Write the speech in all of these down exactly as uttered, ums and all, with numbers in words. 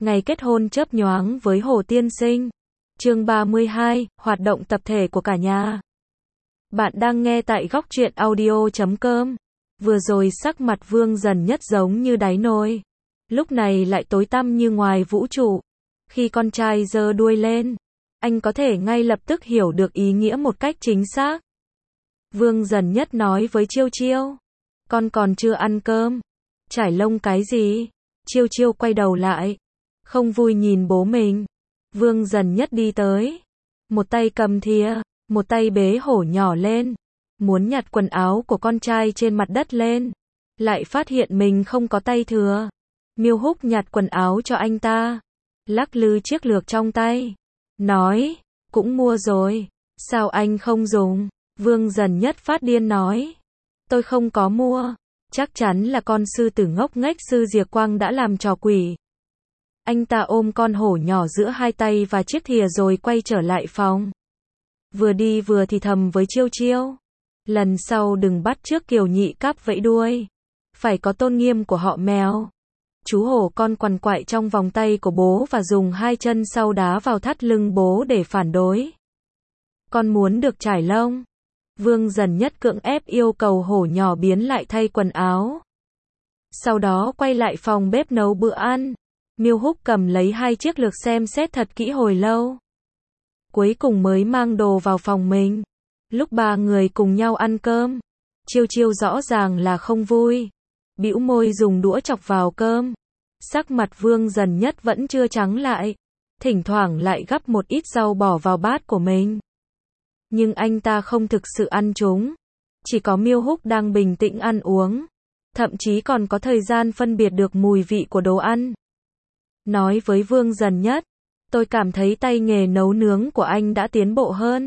Ngày kết hôn chớp nhoáng với Hồ Tiên Sinh. Chương ba mươi hai, hoạt động tập thể của cả nhà. Bạn đang nghe tại góc truyện audio chấm com. Vừa rồi sắc mặt Vương Dần Nhất giống như đáy nồi, lúc này lại tối tăm như ngoài vũ trụ. Khi con trai giơ đuôi lên, anh có thể ngay lập tức hiểu được ý nghĩa một cách chính xác. Vương Dần Nhất nói với Chiêu Chiêu, con còn chưa ăn cơm. Trải lông cái gì? Chiêu Chiêu quay đầu lại, không vui nhìn bố mình. Vương Dần Nhất đi tới, một tay cầm thìa, một tay bế hổ nhỏ lên, muốn nhặt quần áo của con trai trên mặt đất lên, lại phát hiện mình không có tay thừa. Miêu Húc nhặt quần áo cho anh ta, lắc lư chiếc lược trong tay, nói, cũng mua rồi, sao anh không dùng? Vương Dần Nhất phát điên nói, tôi không có mua, chắc chắn là con sư tử ngốc nghếch sư Diệc Quang đã làm trò quỷ. Anh ta ôm con hổ nhỏ giữa hai tay và chiếc thìa rồi quay trở lại phòng. Vừa đi vừa thì thầm với Chiêu Chiêu, lần sau đừng bắt chước Kiều Nhị Cáp vẫy đuôi, phải có tôn nghiêm của họ mèo. Chú hổ con quằn quại trong vòng tay của bố và dùng hai chân sau đá vào thắt lưng bố để phản đối. Con muốn được trải lông. Vương Dần Nhất cưỡng ép yêu cầu hổ nhỏ biến lại thay quần áo. Sau đó quay lại phòng bếp nấu bữa ăn. Miêu Húc cầm lấy hai chiếc lược xem xét thật kỹ hồi lâu, cuối cùng mới mang đồ vào phòng mình. Lúc ba người cùng nhau ăn cơm, Chiêu Chiêu rõ ràng là không vui, bĩu môi dùng đũa chọc vào cơm. Sắc mặt Vương Dần Nhất vẫn chưa trắng lại, thỉnh thoảng lại gắp một ít rau bỏ vào bát của mình. Nhưng anh ta không thực sự ăn chúng, chỉ có Miêu Húc đang bình tĩnh ăn uống, thậm chí còn có thời gian phân biệt được mùi vị của đồ ăn. Nói với Vương Dần Nhất, tôi cảm thấy tay nghề nấu nướng của anh đã tiến bộ hơn,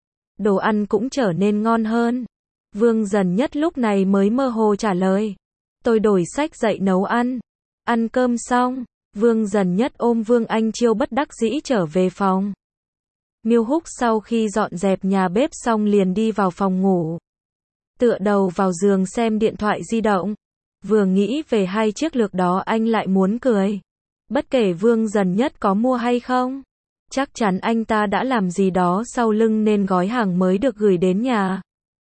đồ ăn cũng trở nên ngon hơn. Vương Dần Nhất lúc này mới mơ hồ trả lời, tôi đổi sách dạy nấu ăn. Ăn cơm xong, Vương Dần Nhất ôm Vương Anh Chiêu bất đắc dĩ trở về phòng. Miêu Húc sau khi dọn dẹp nhà bếp xong liền đi vào phòng ngủ, tựa đầu vào giường xem điện thoại di động. Vừa nghĩ về hai chiếc lược đó anh lại muốn cười. Bất kể Vương Dần Nhất có mua hay không, chắc chắn anh ta đã làm gì đó sau lưng nên gói hàng mới được gửi đến nhà.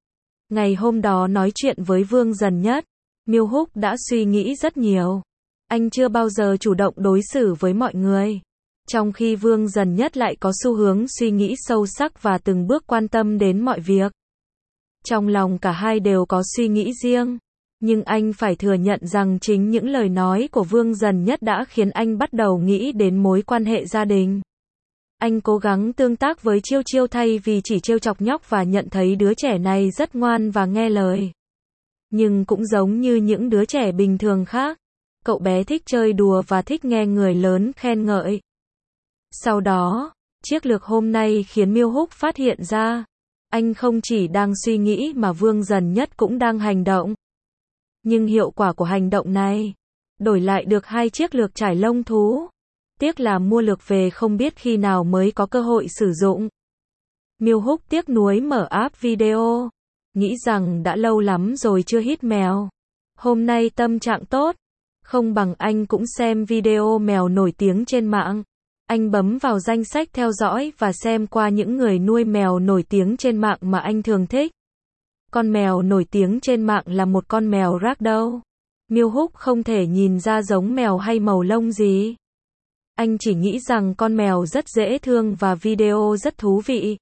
Ngày hôm đó nói chuyện với Vương Dần Nhất, Miêu Húc đã suy nghĩ rất nhiều. Anh chưa bao giờ chủ động đối xử với mọi người, trong khi Vương Dần Nhất lại có xu hướng suy nghĩ sâu sắc và từng bước quan tâm đến mọi việc. Trong lòng cả hai đều có suy nghĩ riêng, nhưng anh phải thừa nhận rằng chính những lời nói của Vương Dần Nhất đã khiến anh bắt đầu nghĩ đến mối quan hệ gia đình. Anh cố gắng tương tác với Chiêu Chiêu thay vì chỉ trêu chọc nhóc và nhận thấy đứa trẻ này rất ngoan và nghe lời. Nhưng cũng giống như những đứa trẻ bình thường khác, cậu bé thích chơi đùa và thích nghe người lớn khen ngợi. Sau đó, chiếc lược hôm nay khiến Miêu Húc phát hiện ra, anh không chỉ đang suy nghĩ mà Vương Dần Nhất cũng đang hành động. Nhưng hiệu quả của hành động này, đổi lại được hai chiếc lược trải lông thú. Tiếc là mua lược về không biết khi nào mới có cơ hội sử dụng. Miêu Húc tiếc nuối mở app video, nghĩ rằng đã lâu lắm rồi chưa hít mèo. Hôm nay tâm trạng tốt, không bằng anh cũng xem video mèo nổi tiếng trên mạng. Anh bấm vào danh sách theo dõi và xem qua những người nuôi mèo nổi tiếng trên mạng mà anh thường thích. Con mèo nổi tiếng trên mạng là một con mèo ragdoll. Miêu Húc không thể nhìn ra giống mèo hay màu lông gì. Anh chỉ nghĩ rằng con mèo rất dễ thương và video rất thú vị.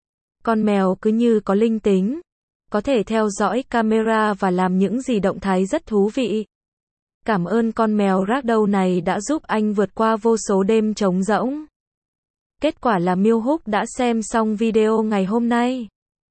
Con mèo cứ như có linh tính, có thể theo dõi camera và làm những gì động thái rất thú vị. Cảm ơn con mèo ragdoll này đã giúp anh vượt qua vô số đêm trống rỗng. Kết quả là Miêu Húc đã xem xong video ngày hôm nay.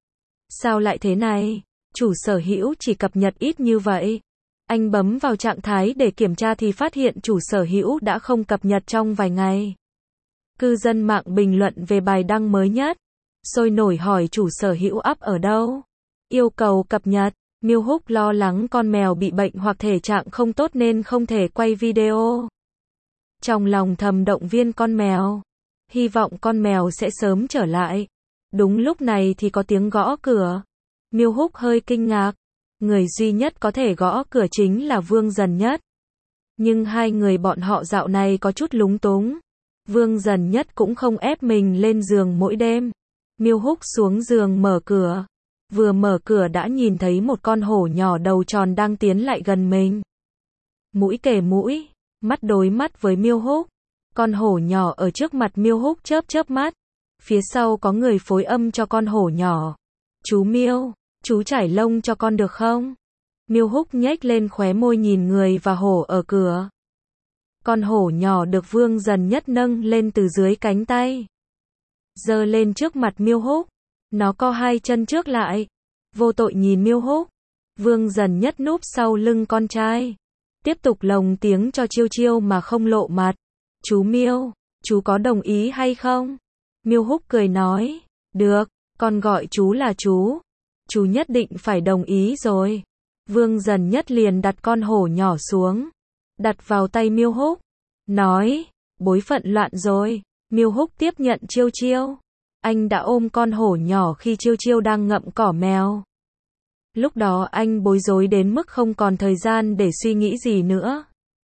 Sao lại thế này? Chủ sở hữu chỉ cập nhật ít như vậy. Anh bấm vào trạng thái để kiểm tra thì phát hiện chủ sở hữu đã không cập nhật trong vài ngày. Cư dân mạng bình luận về bài đăng mới nhất, sôi nổi hỏi chủ sở hữu up ở đâu, yêu cầu cập nhật. Miêu Húc lo lắng con mèo bị bệnh hoặc thể trạng không tốt nên không thể quay video. Trong lòng thầm động viên con mèo, hy vọng con mèo sẽ sớm trở lại. Đúng lúc này thì có tiếng gõ cửa. Miêu Húc hơi kinh ngạc, người duy nhất có thể gõ cửa chính là Vương Dần Nhất. Nhưng hai người bọn họ dạo này có chút lúng túng. Vương Dần Nhất cũng không ép mình lên giường mỗi đêm. Miêu Húc xuống giường mở cửa. Vừa mở cửa đã nhìn thấy một con hổ nhỏ đầu tròn đang tiến lại gần mình. Mũi kề mũi, mắt đối mắt với Miêu Húc. Con hổ nhỏ ở trước mặt Miêu Húc chớp chớp mắt. Phía sau có người phối âm cho con hổ nhỏ. Chú Miêu, chú chải lông cho con được không? Miêu Húc nhếch lên khóe môi nhìn người và hổ ở cửa. Con hổ nhỏ được Vương Dần Nhất nâng lên từ dưới cánh tay. Giơ lên trước mặt Miêu Húc. Nó co hai chân trước lại. Vô tội nhìn Miêu Húc. Vương Dần Nhất núp sau lưng con trai. Tiếp tục lồng tiếng cho Chiêu Chiêu mà không lộ mặt. Chú Miêu, chú có đồng ý hay không? Miêu Húc cười nói. Được, con gọi chú là chú. Chú nhất định phải đồng ý rồi. Vương Dần Nhất liền đặt con hổ nhỏ xuống. Đặt vào tay Miêu Húc. Nói, bối phận loạn rồi. Miêu Húc tiếp nhận Chiêu Chiêu. Anh đã ôm con hổ nhỏ khi Chiêu Chiêu đang ngậm cỏ mèo. Lúc đó anh bối rối đến mức không còn thời gian để suy nghĩ gì nữa.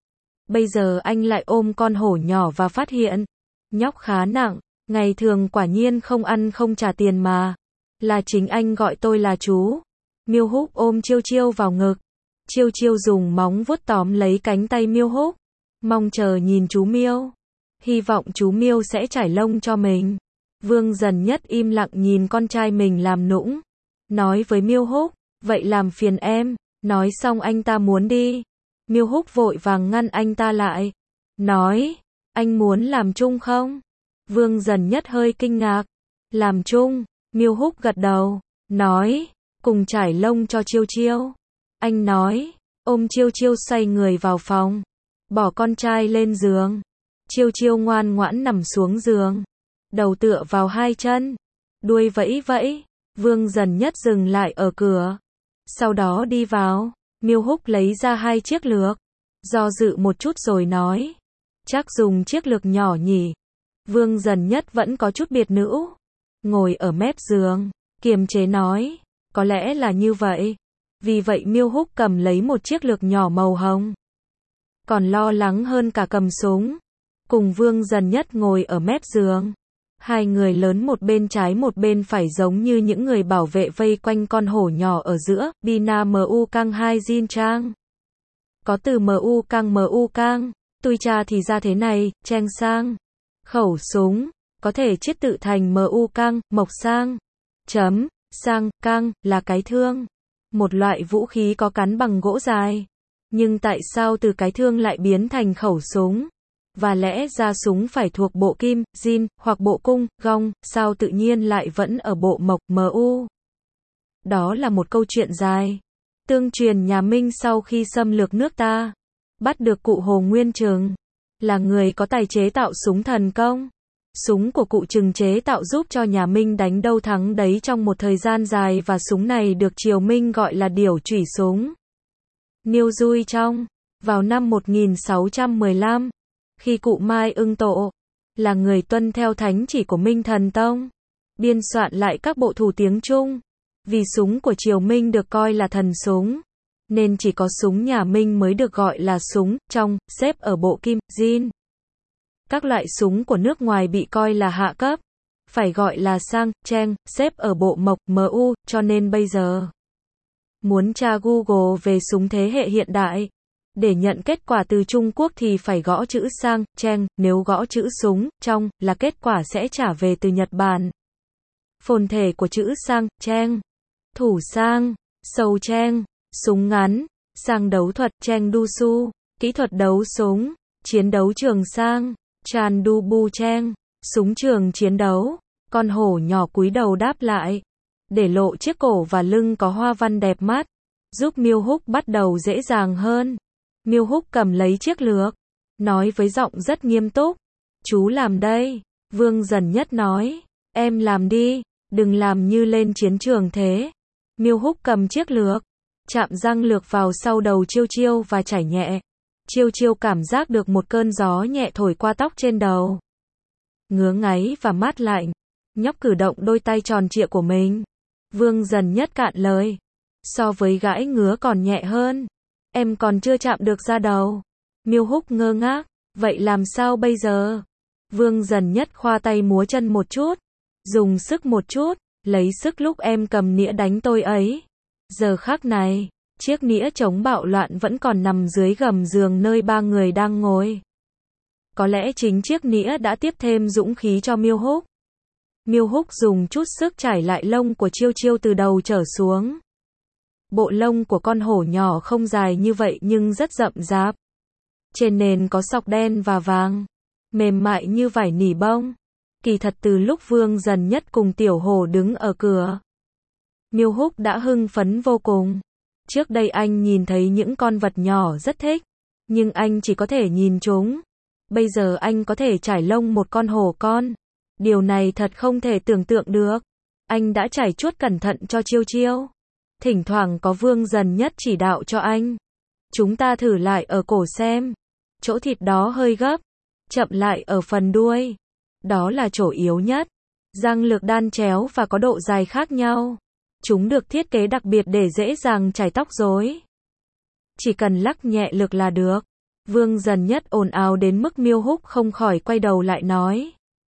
Bây giờ anh lại ôm con hổ nhỏ và phát hiện, nhóc khá nặng, ngày thường quả nhiên không ăn không trả tiền mà. Là chính anh gọi tôi là chú. Miêu Húc ôm Chiêu Chiêu vào ngực. Chiêu Chiêu dùng móng vuốt tóm lấy cánh tay Miêu Húc. Mong chờ nhìn chú Miêu. Hy vọng chú Miêu sẽ trải lông cho mình. Vương Dần Nhất im lặng nhìn con trai mình làm nũng. Nói với Miêu Húc, vậy làm phiền em. Nói xong anh ta muốn đi. Miêu Húc vội vàng ngăn anh ta lại. Nói, anh muốn làm chung không? Vương Dần Nhất hơi kinh ngạc. Làm chung, Miêu Húc gật đầu. Nói, cùng trải lông cho Chiêu Chiêu. Anh nói, ôm Chiêu Chiêu xoay người vào phòng. Bỏ con trai lên giường. Chiêu Chiêu ngoan ngoãn nằm xuống giường. Đầu tựa vào hai chân. Đuôi vẫy vẫy. Vương Dần Nhất dừng lại ở cửa. Sau đó đi vào. Miêu Húc lấy ra hai chiếc lược. Do dự một chút rồi nói. Chắc dùng chiếc lược nhỏ nhỉ. Vương Dần Nhất vẫn có chút biệt nữ. Ngồi ở mép giường. Kiềm chế nói. Có lẽ là như vậy. Vì vậy Miêu Húc cầm lấy một chiếc lược nhỏ màu hồng. Còn lo lắng hơn cả cầm súng. Cùng Vương Dần Nhất ngồi ở mép giường. Hai người lớn một bên trái một bên phải giống như những người bảo vệ vây quanh con hổ nhỏ ở giữa. Bina mu căng hai Jin Trang. Có từ mu căng mu căng. Tui cha thì ra thế này, Cheng sang. Khẩu súng. Có thể chiết tự thành mu căng, mộc sang. Chấm, sang, căng, là cái thương. Một loại vũ khí có cán bằng gỗ dài. Nhưng tại sao từ cái thương lại biến thành khẩu súng? Và lẽ ra súng phải thuộc bộ kim, zin, hoặc bộ cung, gong, sao tự nhiên lại vẫn ở bộ mộc, mu? Đó là một câu chuyện dài. Tương truyền nhà Minh sau khi xâm lược nước ta, bắt được cụ Hồ Nguyên Trừng, là người có tài chế tạo súng thần công. Súng của cụ Trừng chế tạo giúp cho nhà Minh đánh đâu thắng đấy trong một thời gian dài và súng này được triều Minh gọi là điểu chủy súng. Niêu Dui Trong, vào năm một nghìn sáu trăm mười lăm, khi cụ Mai Ưng Tổ, là người tuân theo thánh chỉ của Minh Thần Tông, biên soạn lại các bộ thủ tiếng Trung. Vì súng của triều Minh được coi là thần súng, nên chỉ có súng nhà Minh mới được gọi là súng trong, xếp ở bộ kim, zin. Các loại súng của nước ngoài bị coi là hạ cấp, phải gọi là sang, cheng, xếp ở bộ mộc, mu, cho nên bây giờ muốn tra Google về súng thế hệ hiện đại, để nhận kết quả từ Trung Quốc thì phải gõ chữ sang, cheng, nếu gõ chữ súng, trong, là kết quả sẽ trả về từ Nhật Bản. Phồn thể của chữ sang, cheng, thủ sang, sâu cheng, súng ngắn, sang đấu thuật, cheng du su, kỹ thuật đấu súng, chiến đấu trường sang, chan du bu cheng, súng trường chiến đấu. Con hổ nhỏ cúi đầu đáp lại, để lộ chiếc cổ và lưng có hoa văn đẹp mắt, giúp Miêu Húc bắt đầu dễ dàng hơn. Miêu Húc cầm lấy chiếc lược, nói với giọng rất nghiêm túc, chú làm đây. Vương Dần Nhất nói, em làm đi, đừng làm như lên chiến trường thế. Miêu Húc cầm chiếc lược, chạm răng lược vào sau đầu Chiêu Chiêu và chảy nhẹ. Chiêu Chiêu cảm giác được một cơn gió nhẹ thổi qua tóc trên đầu. Ngứa ngáy và mát lạnh. Nhóc cử động đôi tay tròn trịa của mình. Vương Dần Nhất cạn lời. So với gãi ngứa còn nhẹ hơn. Em còn chưa chạm được da đầu. Miêu Húc ngơ ngác, vậy làm sao bây giờ? Vương Dần Nhất khoa tay múa chân một chút, dùng sức một chút, lấy sức lúc em cầm nĩa đánh tôi ấy. Giờ khắc này, chiếc nĩa chống bạo loạn vẫn còn nằm dưới gầm giường nơi ba người đang ngồi. Có lẽ chính chiếc nĩa đã tiếp thêm dũng khí cho Miêu Húc. Miêu Húc dùng chút sức trải lại lông của Chiêu Chiêu từ đầu trở xuống. Bộ lông của con hổ nhỏ không dài như vậy nhưng rất rậm rạp. Trên nền có sọc đen và vàng, mềm mại như vải nỉ bông. Kỳ thật từ lúc Vương Dần Nhất cùng Tiểu Hổ đứng ở cửa, Miêu Húc đã hưng phấn vô cùng. Trước đây anh nhìn thấy những con vật nhỏ rất thích, nhưng anh chỉ có thể nhìn chúng. Bây giờ anh có thể trải lông một con hổ con. Điều này thật không thể tưởng tượng được. Anh đã trải chuốt cẩn thận cho Chiêu Chiêu. Thỉnh thoảng có Vương Dần Nhất chỉ đạo cho anh. Chúng ta thử lại ở cổ xem. Chỗ thịt đó hơi gấp. Chậm lại ở phần đuôi. Đó là chỗ yếu nhất. Răng lược đan chéo và có độ dài khác nhau. Chúng được thiết kế đặc biệt để dễ dàng chải tóc rối. Chỉ cần lắc nhẹ lược là được. Vương Dần Nhất ồn ào đến mức Miêu Húc không khỏi quay đầu lại nói.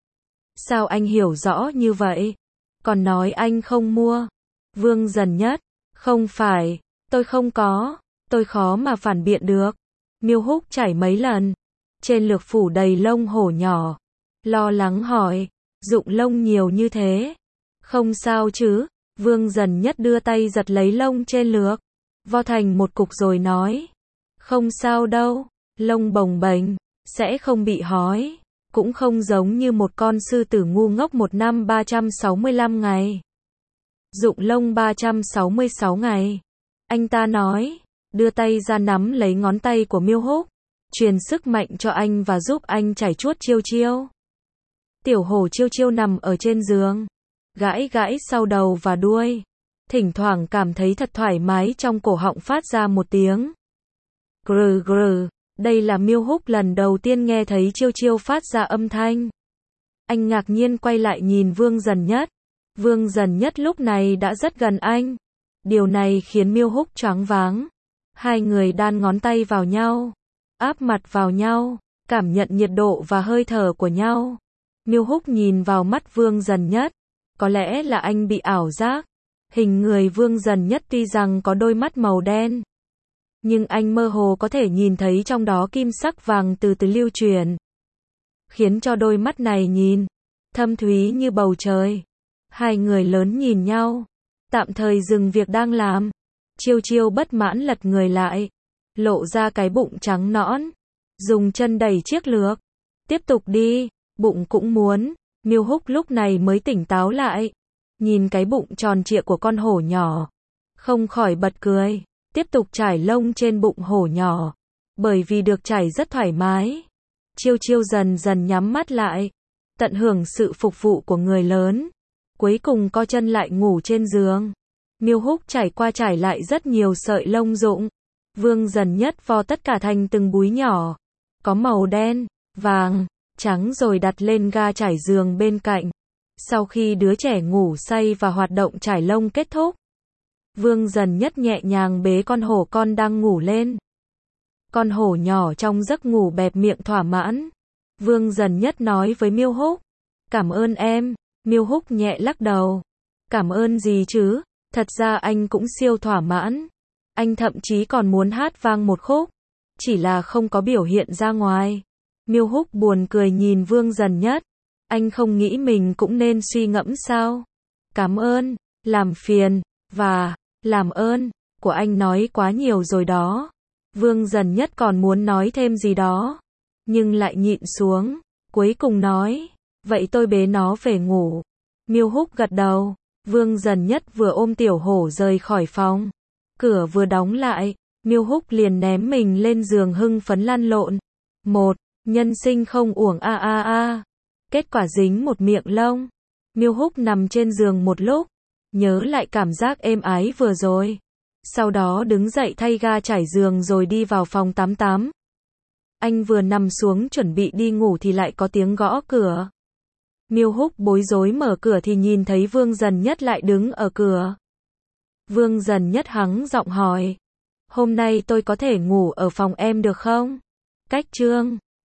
Sao anh hiểu rõ như vậy? Còn nói anh không mua. Vương Dần Nhất, không phải, tôi không có, tôi khó mà phản biện được. Miêu Húc chảy mấy lần, trên lược phủ đầy lông hổ nhỏ. Lo lắng hỏi, dụng lông nhiều như thế. Không sao chứ? Vương Dần Nhất đưa tay giật lấy lông trên lược, vo thành một cục rồi nói. Không sao đâu, lông bồng bềnh, sẽ không bị hói. Cũng không giống như một con sư tử ngu ngốc một năm ba trăm sáu mươi lăm ngày. Dụng lông ba trăm sáu mươi sáu ngày. Anh ta nói, đưa tay ra nắm lấy ngón tay của Miêu Húc, truyền sức mạnh cho anh và giúp anh chải chuốt Chiêu Chiêu. Tiểu Hổ Chiêu Chiêu nằm ở trên giường, gãi gãi sau đầu và đuôi. Thỉnh thoảng cảm thấy thật thoải mái trong cổ họng phát ra một tiếng. Grừ grừ. Đây là Miêu Húc lần đầu tiên nghe thấy Chiêu Chiêu phát ra âm thanh. Anh ngạc nhiên quay lại nhìn Vương Dần Nhất. Vương Dần Nhất lúc này đã rất gần anh. Điều này khiến Miêu Húc choáng váng. Hai người đan ngón tay vào nhau, áp mặt vào nhau, cảm nhận nhiệt độ và hơi thở của nhau. Miêu Húc nhìn vào mắt Vương Dần Nhất. Có lẽ là anh bị ảo giác. Hình người Vương Dần Nhất tuy rằng có đôi mắt màu đen, nhưng anh mơ hồ có thể nhìn thấy trong đó kim sắc vàng từ từ lưu truyền, khiến cho đôi mắt này nhìn thâm thúy như bầu trời. Hai người lớn nhìn nhau, tạm thời dừng việc đang làm. Chiêu Chiêu bất mãn lật người lại, lộ ra cái bụng trắng nõn, dùng chân đẩy chiếc lược. Tiếp tục đi, bụng cũng muốn. Miêu Húc lúc này mới tỉnh táo lại, nhìn cái bụng tròn trịa của con hổ nhỏ, không khỏi bật cười. Tiếp tục trải lông trên bụng hổ nhỏ, bởi vì được trải rất thoải mái. Chiêu Chiêu dần dần nhắm mắt lại, tận hưởng sự phục vụ của người lớn. Cuối cùng co chân lại ngủ trên giường. Miêu Húc trải qua trải lại rất nhiều sợi lông rụng. Vương Dần Nhất vo tất cả thành từng búi nhỏ, có màu đen, vàng, trắng rồi đặt lên ga trải giường bên cạnh. Sau khi đứa trẻ ngủ say và hoạt động trải lông kết thúc, Vương Dần Nhất nhẹ nhàng bế con hổ con đang ngủ lên. Con hổ nhỏ trong giấc ngủ bẹp miệng thỏa mãn. Vương Dần Nhất nói với Miêu Húc, cảm ơn em. Miêu Húc nhẹ lắc đầu. Cảm ơn gì chứ, thật ra anh cũng siêu thỏa mãn. Anh thậm chí còn muốn hát vang một khúc, chỉ là không có biểu hiện ra ngoài. Miêu Húc buồn cười nhìn Vương Dần Nhất. Anh không nghĩ mình cũng nên suy ngẫm sao? Cảm ơn, làm phiền, và làm ơn của anh nói quá nhiều rồi đó. Vương Dần Nhất còn muốn nói thêm gì đó, nhưng lại nhịn xuống, cuối cùng nói, vậy tôi bế nó về ngủ. Miêu Húc gật đầu. Vương Dần Nhất vừa ôm Tiểu Hổ rời khỏi phòng, cửa vừa đóng lại, Miêu Húc liền ném mình lên giường hưng phấn lăn lộn. Một, nhân sinh không uổng a a a. Kết quả dính một miệng lông. Miêu Húc nằm trên giường một lúc, nhớ lại cảm giác êm ái vừa rồi. Sau đó đứng dậy thay ga trải giường rồi đi vào phòng tắm tắm. Anh vừa nằm xuống chuẩn bị đi ngủ thì lại có tiếng gõ cửa. Miêu Húc bối rối mở cửa thì nhìn thấy Vương Dần Nhất lại đứng ở cửa. Vương Dần Nhất hắng giọng hỏi, hôm nay tôi có thể ngủ ở phòng em được không? Cách chương